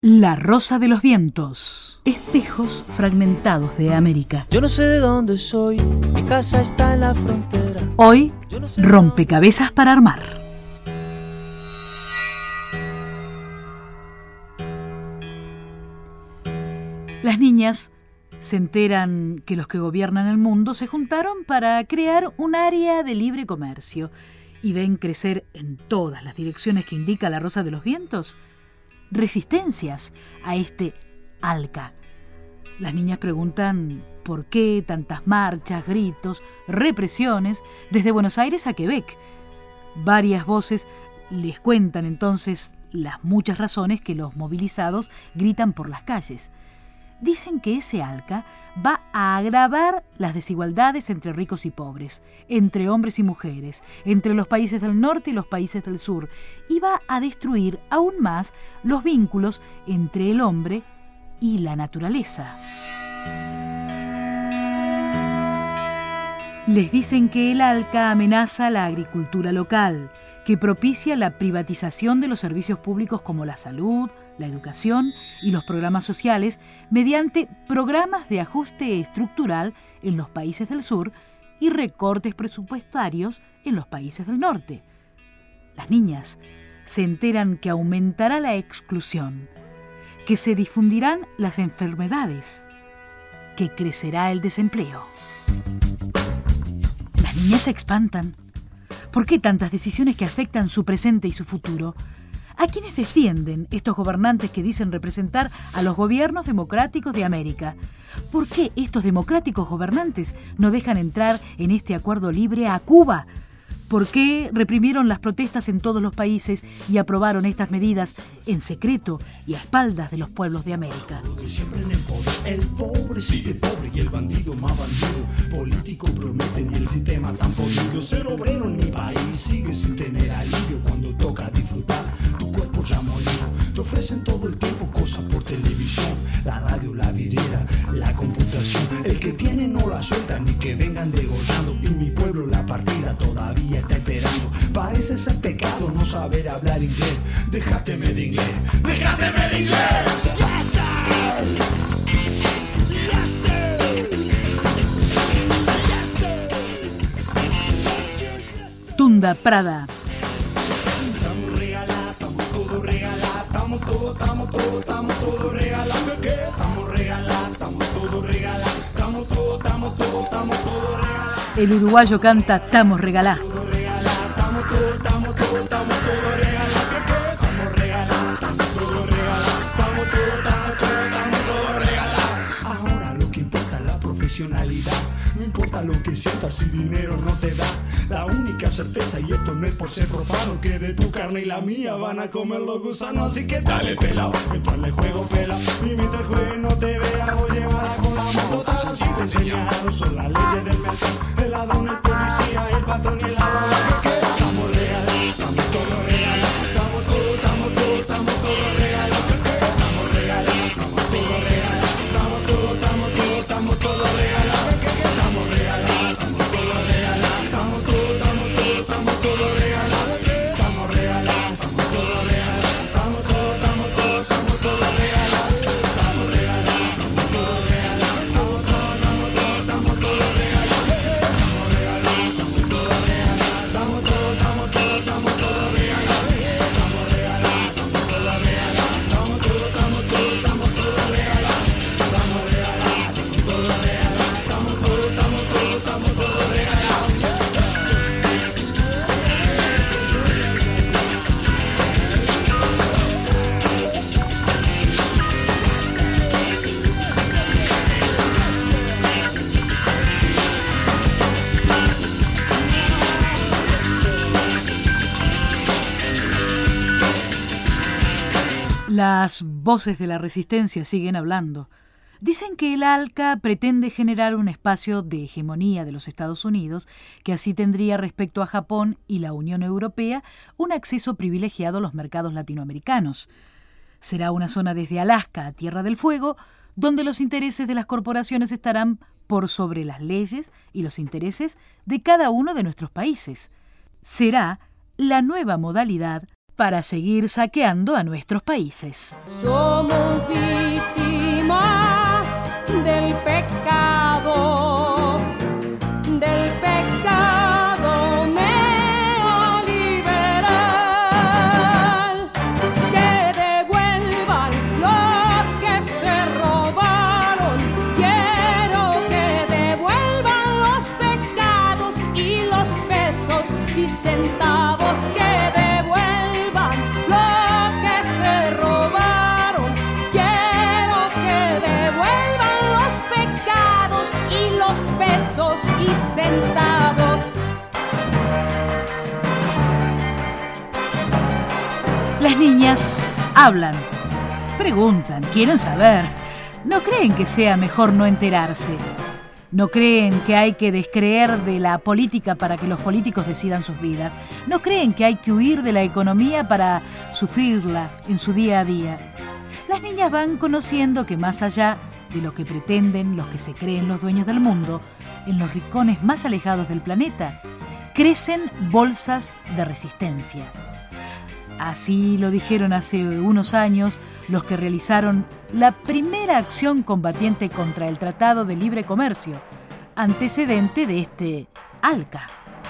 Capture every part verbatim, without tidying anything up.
La Rosa de los Vientos. Espejos fragmentados de América. Yo no sé de dónde soy, mi casa está en la frontera. Hoy, rompecabezas para armar. Las niñas se enteran que los que gobiernan el mundo se juntaron para crear un área de libre comercio y ven crecer en todas las direcciones que indica la Rosa de los Vientos resistencias a este ALCA. Las niñas preguntan por qué tantas marchas, gritos, represiones desde Buenos Aires a Quebec. Varias voces les cuentan entonces las muchas razones que los movilizados gritan por las calles. Dicen que ese ALCA va a agravar las desigualdades entre ricos y pobres, entre hombres y mujeres, entre los países del norte y los países del sur, y va a destruir aún más los vínculos entre el hombre y la naturaleza. Les dicen que el ALCA amenaza la agricultura local, que propicia la privatización de los servicios públicos como la salud, la educación y los programas sociales mediante programas de ajuste estructural en los países del sur y recortes presupuestarios en los países del norte. Las niñas se enteran que aumentará la exclusión, que se difundirán las enfermedades, que crecerá el desempleo. Las niñas se espantan. ¿Por qué tantas decisiones que afectan su presente y su futuro? ¿A quiénes defienden estos gobernantes que dicen representar a los gobiernos democráticos de América? ¿Por qué estos democráticos gobernantes no dejan entrar en este acuerdo libre a Cuba? ¿Por qué reprimieron las protestas en todos los países y aprobaron estas medidas en secreto y a espaldas de los pueblos de América? Siempre en el poder, el pobre sigue pobre y el bandido más bandido. Político prometen y el sistema tan podrido. Ser obrero en mi país sigue sin tener alivio cuando toca disfrutar tu cuerpo ya molido. Te ofrecen todo el tiempo cosas por televisión, la radio, la vidriera, la computación. El que tiene no la suelta ni que vengan degollando. Y mi pueblo la partida todavía está esperando. Parece ser pecado no saber hablar inglés. Déjateme de inglés, déjateme de inglés. Ya sé, ya sé, ya sé. Tunda Prada. Estamos regalados, estamos todo regalados, estamos todo, estamos todo, estamos todo regalados. ¿Qué? Estamos regalados, estamos todo regalados, estamos todo, estamos todo, estamos todo regalados. El uruguayo canta "Estamos regalados". Estamos todo, estamos todo, estamos todo regalados. ¿Qué? Estamos regalados, estamos todo regalados, estamos todo, estamos todo, estamos todo regalados. Ahora lo que importa es la profesionalidad. No importa lo que sientas si dinero no te da. La única certeza, y esto no es por ser profano, que de tu carne y la mía van a comer los gusanos. Así que dale pelao, entrale el juego pelao. Y mientras juegue no te vea, voy a llevarla con la moto. Tal así te enseñaron, son las leyes del mercado. El ladrón, el policía, el patrón y el abogado. Que estamos regalados, estamos todos regalados. Estamos todos, estamos todos, estamos todos regalados. Que estamos regalados, estamos todos regalados. Estamos todos, estamos todos, estamos todos regalados. Que estamos regalados, estamos todos regalados. Estamos todos, estamos todos, estamos todos regalados. Que estamos regalados, estamos todos regalados. Estamos todos, estamos todos, estamos todos regalados. Estamos regalados, estamos todos regalados. Estamos todos, estamos todos, estamos todos regalados. Estamos regalados, estamos todos regalados. Estamos todos, estamos todos, estamos todos regalados. Estamos regalados, estamos todos regalados. Estamos todos, estamos todos, estamos todos regalados. Estamos regalados, estamos todos regalados. Estamos todos, estamos todos, estamos todos regalados. Las voces de la resistencia siguen hablando. Dicen que el ALCA pretende generar un espacio de hegemonía de los Estados Unidos que así tendría respecto a Japón y la Unión Europea un acceso privilegiado a los mercados latinoamericanos. Será una zona desde Alaska a Tierra del Fuego donde los intereses de las corporaciones estarán por sobre las leyes y los intereses de cada uno de nuestros países. Será la nueva modalidad para seguir saqueando a nuestros países. Somos víctimas del pecado, del pecado neoliberal. Que devuelvan lo que se robaron. Quiero que devuelvan los pecados y los pesos y centavos. Que devuelvan lo que se robaron. Quiero que devuelvan los pecados y los pesos y centavos. Las niñas hablan, preguntan, quieren saber. No creen que sea mejor no enterarse. No creen que hay que descreer de la política para que los políticos decidan sus vidas. No creen que hay que huir de la economía para sufrirla en su día a día. Las niñas van conociendo que más allá de lo que pretenden los que se creen los dueños del mundo, en los rincones más alejados del planeta, crecen bolsas de resistencia. Así lo dijeron hace unos años los que realizaron la primera acción combatiente contra el Tratado de Libre Comercio, antecedente de este ALCA.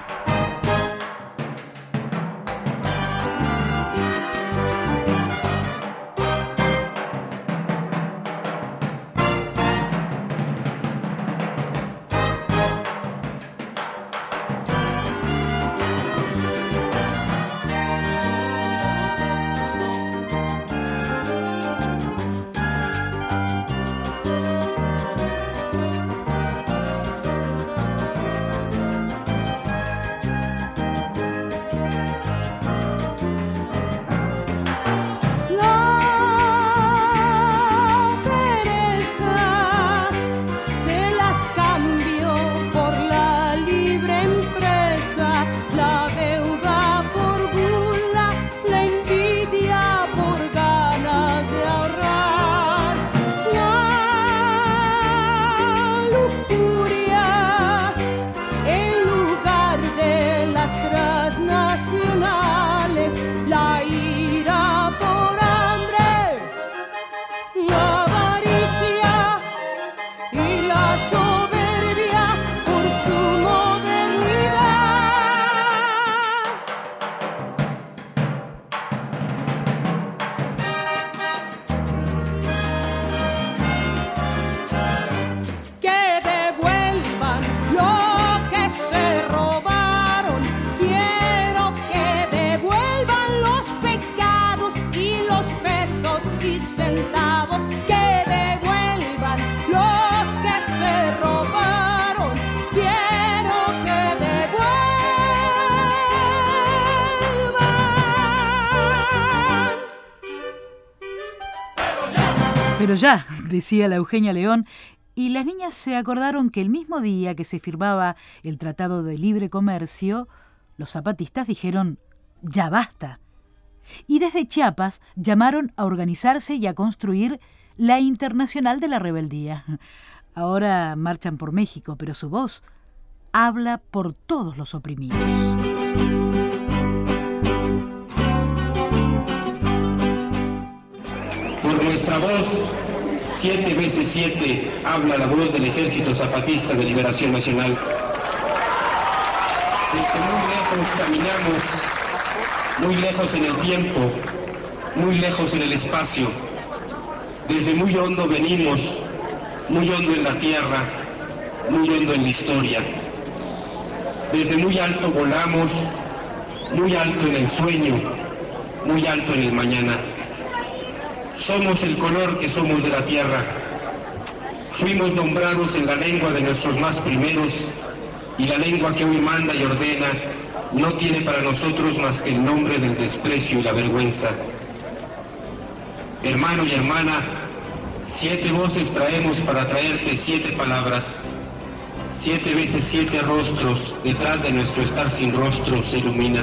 Centavos, que devuelvan lo que se robaron. Quiero que devuelvan. Pero ya, decía la Eugenia León, y las niñas se acordaron que el mismo día que se firmaba el Tratado de Libre Comercio, los zapatistas dijeron, ya basta. Y desde Chiapas llamaron a organizarse y a construir la Internacional de la Rebeldía. Ahora marchan por México, pero su voz habla por todos los oprimidos. Por nuestra voz, siete veces siete, habla la voz del Ejército Zapatista de Liberación Nacional. Desde muy lejos caminamos, muy lejos en el tiempo, muy lejos en el espacio. Desde muy hondo venimos, muy hondo en la tierra, muy hondo en la historia. Desde muy alto volamos, muy alto en el sueño, muy alto en el mañana. Somos el color que somos de la tierra. Fuimos nombrados en la lengua de nuestros más primeros, y la lengua que hoy manda y ordena no tiene para nosotros más que el nombre del desprecio y la vergüenza. Hermano y hermana, siete voces traemos para traerte siete palabras. Siete veces siete rostros, detrás de nuestro estar sin rostro, se iluminan.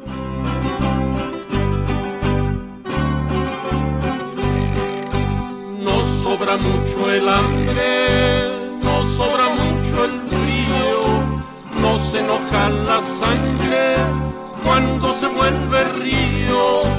Nos sobra mucho el hambre, nos sobra mucho el frío, nos enoja la sangre cuando se vuelve río.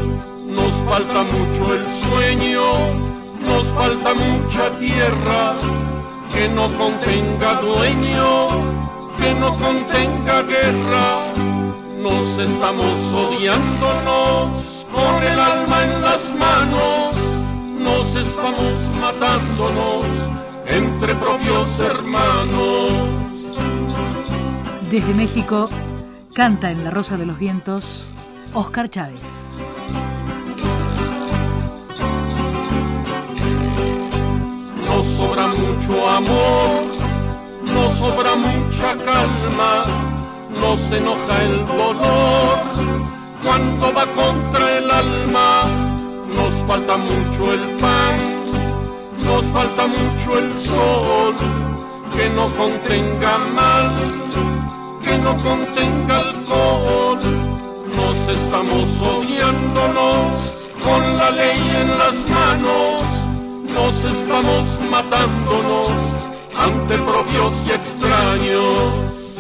falta mucho el sueño, nos falta mucha tierra, que no contenga dueño, que no contenga guerra. Nos estamos odiándonos con el alma en las manos, nos estamos matándonos entre propios hermanos. Desde México canta en La Rosa de los Vientos Óscar Chávez. Nos sobra mucho amor, nos sobra mucha calma, nos enoja el dolor cuando va contra el alma. Nos falta mucho el pan, nos falta mucho el sol, que no contenga mal, que no contenga alcohol. Nos estamos odiándonos con la ley en las manos, nos estamos matándonos ante propios y extraños.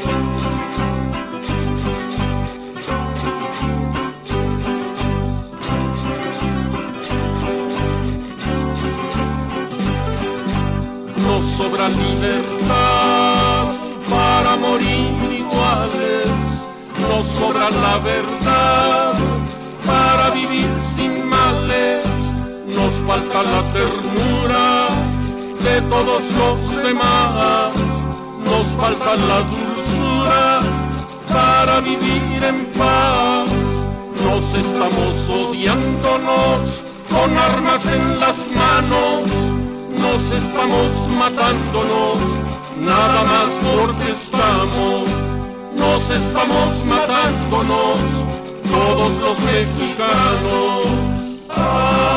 Nos sobra libertad para morir iguales, nos sobra la verdad para vivir sin males, nos falta la ternura de todos los demás, nos falta la dulzura para vivir en paz. Nos estamos odiándonos con armas en las manos, nos estamos matándonos, nada más porque estamos, nos estamos matándonos, todos los mexicanos. Ah.